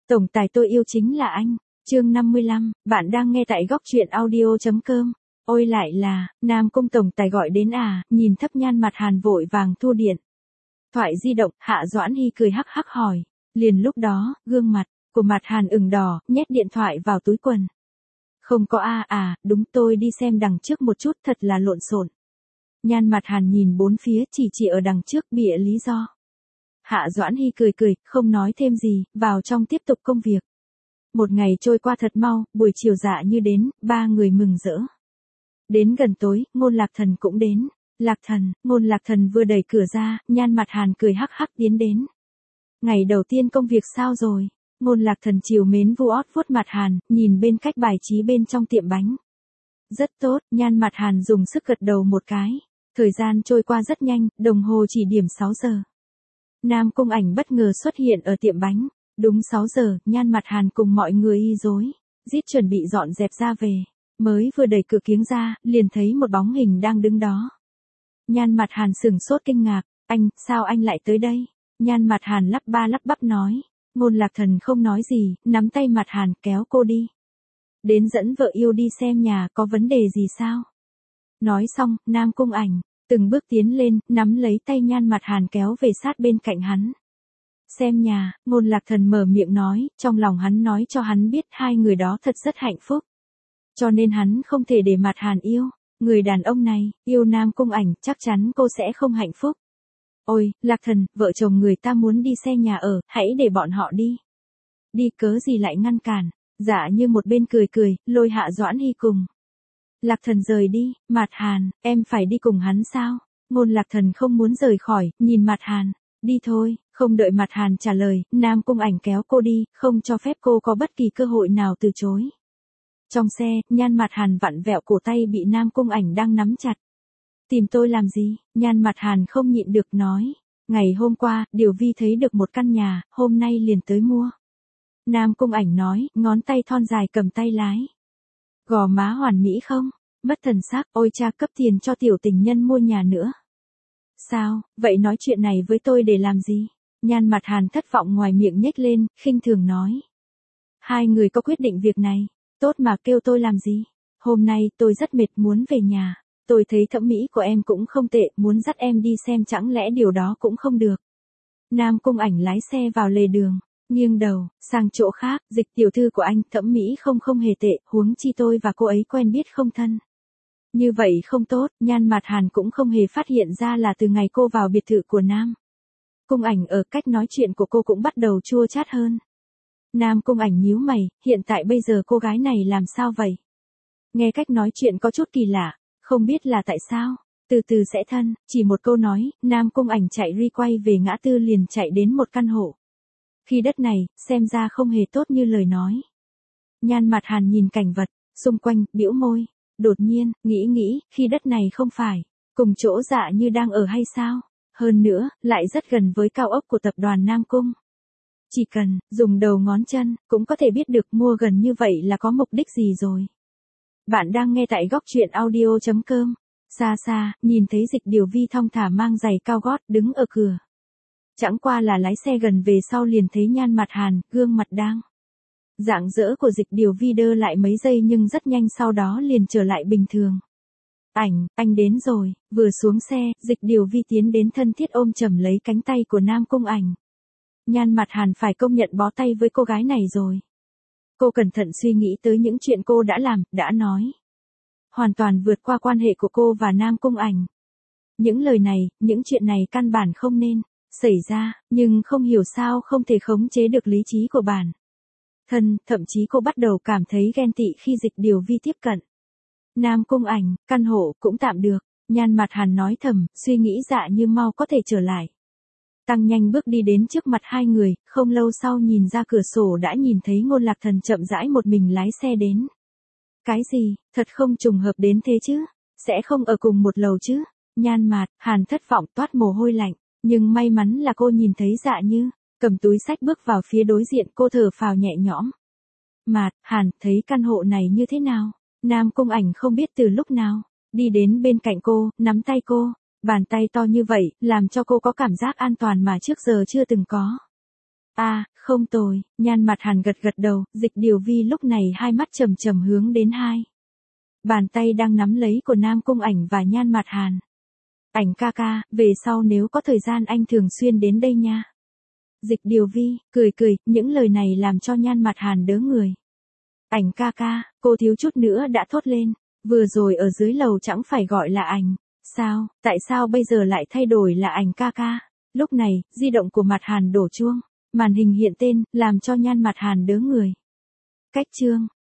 Tổng tài tôi yêu chính là anh. Chương 55, bạn đang nghe tại góc truyện audio.com. Ôi lại là, Nam Cung tổng tài gọi đến à, nhìn thấp Nhan Mặt Hàn vội vàng thu điện thoại di động, Hạ Doãn Hy cười hắc hắc hỏi. Liền lúc đó, gương mặt của Mặt Hàn ửng đỏ, nhét điện thoại vào túi quần. Không có đúng tôi đi xem đằng trước một chút, thật là lộn xộn. Nhan Mặt Hàn nhìn bốn phía, chỉ ở đằng trước bịa lý do. Hạ Doãn Hy cười, không nói thêm gì, vào trong tiếp tục công việc. Một ngày trôi qua thật mau, buổi chiều dạ như đến, ba người mừng rỡ. Đến gần tối, Ngôn Lạc Thần cũng đến. Ngôn Lạc Thần vừa đẩy cửa ra, Nhan Mặt Hàn cười hắc hắc tiến đến. Ngày đầu tiên công việc sao rồi? Ngôn Lạc Thần chiều mến vu ót vuốt Mặt Hàn, nhìn bên cách bài trí bên trong tiệm bánh. Rất tốt, Nhan Mặt Hàn dùng sức gật đầu một cái. Thời gian trôi qua rất nhanh, đồng hồ chỉ điểm 6 giờ. Nam Cung Ảnh bất ngờ xuất hiện ở tiệm bánh. Đúng 6 giờ, Nhan Mặt Hàn cùng mọi người y rối rít chuẩn bị dọn dẹp ra về. Mới vừa đẩy cửa kiếng ra, liền thấy một bóng hình đang đứng đó. Nhan Mặt Hàn sửng sốt kinh ngạc. Anh, sao anh lại tới đây? Nhan Mặt Hàn lắp ba lắp bắp nói. Ngôn Lạc Thần không nói gì, nắm tay Mặt Hàn kéo cô đi. Đến dẫn vợ yêu đi xem nhà, có vấn đề gì sao? Nói xong, Nam Cung Ảnh từng bước tiến lên, nắm lấy tay Nhan Mặt Hàn kéo về sát bên cạnh hắn. Xem nhà, Ngôn Lạc Thần mở miệng nói, trong lòng hắn nói cho hắn biết hai người đó thật rất hạnh phúc. Cho nên hắn không thể để Mặt Hàn yêu. Người đàn ông này, yêu Nam Cung Ảnh, chắc chắn cô sẽ không hạnh phúc. Ôi, Lạc Thần, vợ chồng người ta muốn đi xem nhà ở, hãy để bọn họ đi. Đi cớ gì lại ngăn cản. Dạ như một bên cười, lôi Hạ Doãn Hy cùng. Lạc Thần rời đi. Mặt Hàn, em phải đi cùng hắn sao? Ngôn Lạc Thần không muốn rời khỏi, nhìn Mặt Hàn. Đi thôi. Không đợi Mặt Hàn trả lời, Nam Cung Ảnh kéo cô đi, không cho phép cô có bất kỳ cơ hội nào từ chối. Trong xe, Nhan Mặt Hàn vặn vẹo cổ tay bị Nam Cung Ảnh đang nắm chặt. Tìm tôi làm gì? Nhan Mặt Hàn không nhịn được nói. Ngày hôm qua, Điều Vi thấy được một căn nhà, hôm nay liền tới mua. Nam Cung Ảnh nói, ngón tay thon dài cầm tay lái. Gò má hoàn mỹ không? Mất thần sắc, ôi cha cấp tiền cho tiểu tình nhân mua nhà nữa. Sao, vậy nói chuyện này với tôi để làm gì? Nhan Mặt Hàn thất vọng ngoài miệng nhếch lên, khinh thường nói. Hai người có quyết định việc này, tốt mà kêu tôi làm gì? Hôm nay tôi rất mệt muốn về nhà, tôi thấy thẩm mỹ của em cũng không tệ, muốn dắt em đi xem chẳng lẽ điều đó cũng không được. Nam Cung Ảnh lái xe vào lề đường, nghiêng đầu, sang chỗ khác, Dịch tiểu thư của anh, thẩm mỹ không hề tệ, huống chi tôi và cô ấy quen biết không thân. Như vậy không tốt, Nhan Mặt Hàn cũng không hề phát hiện ra là từ ngày cô vào biệt thự của Nam Cung Ảnh ở cách nói chuyện của cô cũng bắt đầu chua chát hơn. Nam Cung Ảnh nhíu mày, hiện tại bây giờ cô gái này làm sao vậy? Nghe cách nói chuyện có chút kỳ lạ, không biết là tại sao, từ từ sẽ thân, chỉ một câu nói, Nam Cung Ảnh chạy quay về ngã tư liền chạy đến một căn hộ. Khi đất này, xem ra không hề tốt như lời nói. Nhan Mặt Hàn nhìn cảnh vật xung quanh, bĩu môi, đột nhiên, nghĩ, khi đất này không phải cùng chỗ Dạ Như đang ở hay sao? Hơn nữa, lại rất gần với cao ốc của tập đoàn Nam Cung. Chỉ cần dùng đầu ngón chân, cũng có thể biết được mua gần như vậy là có mục đích gì rồi. Bạn đang nghe tại góc truyện audio.com. Xa, nhìn thấy Dịch Điều Vi thong thả mang giày cao gót, đứng ở cửa. Chẳng qua là lái xe gần về sau liền thấy Nhan Mặt Hàn, gương mặt đang rạng rỡ của Dịch Điều Vi đơ lại mấy giây nhưng rất nhanh sau đó liền trở lại bình thường. Anh đến rồi. Vừa xuống xe, Dịch Điều Vi tiến đến thân thiết ôm chầm lấy cánh tay của Nam Cung Ảnh. Nhan Mặt Hàn phải công nhận bó tay với cô gái này rồi. Cô cẩn thận suy nghĩ tới những chuyện cô đã làm, đã nói. Hoàn toàn vượt qua quan hệ của cô và Nam Cung Ảnh. Những lời này, những chuyện này căn bản không nên xảy ra, nhưng không hiểu sao không thể khống chế được lý trí của bản thân, thậm chí cô bắt đầu cảm thấy ghen tị khi Dịch Điều Vi tiếp cận. Nam Cung Ảnh, căn hộ cũng tạm được, Nhan Mặt Hàn nói thầm, suy nghĩ Dạ Như mau có thể trở lại. Tăng nhanh bước đi đến trước mặt hai người, không lâu sau nhìn ra cửa sổ đã nhìn thấy Ngôn Lạc Thần chậm rãi một mình lái xe đến. Cái gì, thật không trùng hợp đến thế chứ? Sẽ không ở cùng một lầu chứ? Nhan Mặt Hàn thất vọng toát mồ hôi lạnh, nhưng may mắn là cô nhìn thấy Dạ Như cầm túi xách bước vào phía đối diện, cô thở phào nhẹ nhõm. Mặt Hàn, thấy căn hộ này như thế nào? Nam Cung Ảnh không biết từ lúc nào đi đến bên cạnh cô, nắm tay cô, bàn tay to như vậy, làm cho cô có cảm giác an toàn mà trước giờ chưa từng có. Không tồi, Nhan Mặt Hàn gật gật đầu, Dịch Điều Vi lúc này hai mắt trầm trầm hướng đến hai. Bàn tay đang nắm lấy của Nam Cung Ảnh và Nhan Mặt Hàn. Ảnh ca ca, về sau nếu có thời gian anh thường xuyên đến đây nha. Dịch Điều Vi, cười cười, những lời này làm cho Nhan Mặt Hàn đớ người. Ảnh ca ca, cô thiếu chút nữa đã thốt lên, vừa rồi ở dưới lầu chẳng phải gọi là ảnh, sao, tại sao bây giờ lại thay đổi là ảnh ca ca? Lúc này, di động của Mặt Hàn đổ chuông, màn hình hiện tên, làm cho Nhan Mặt Hàn đớ người. Cách chương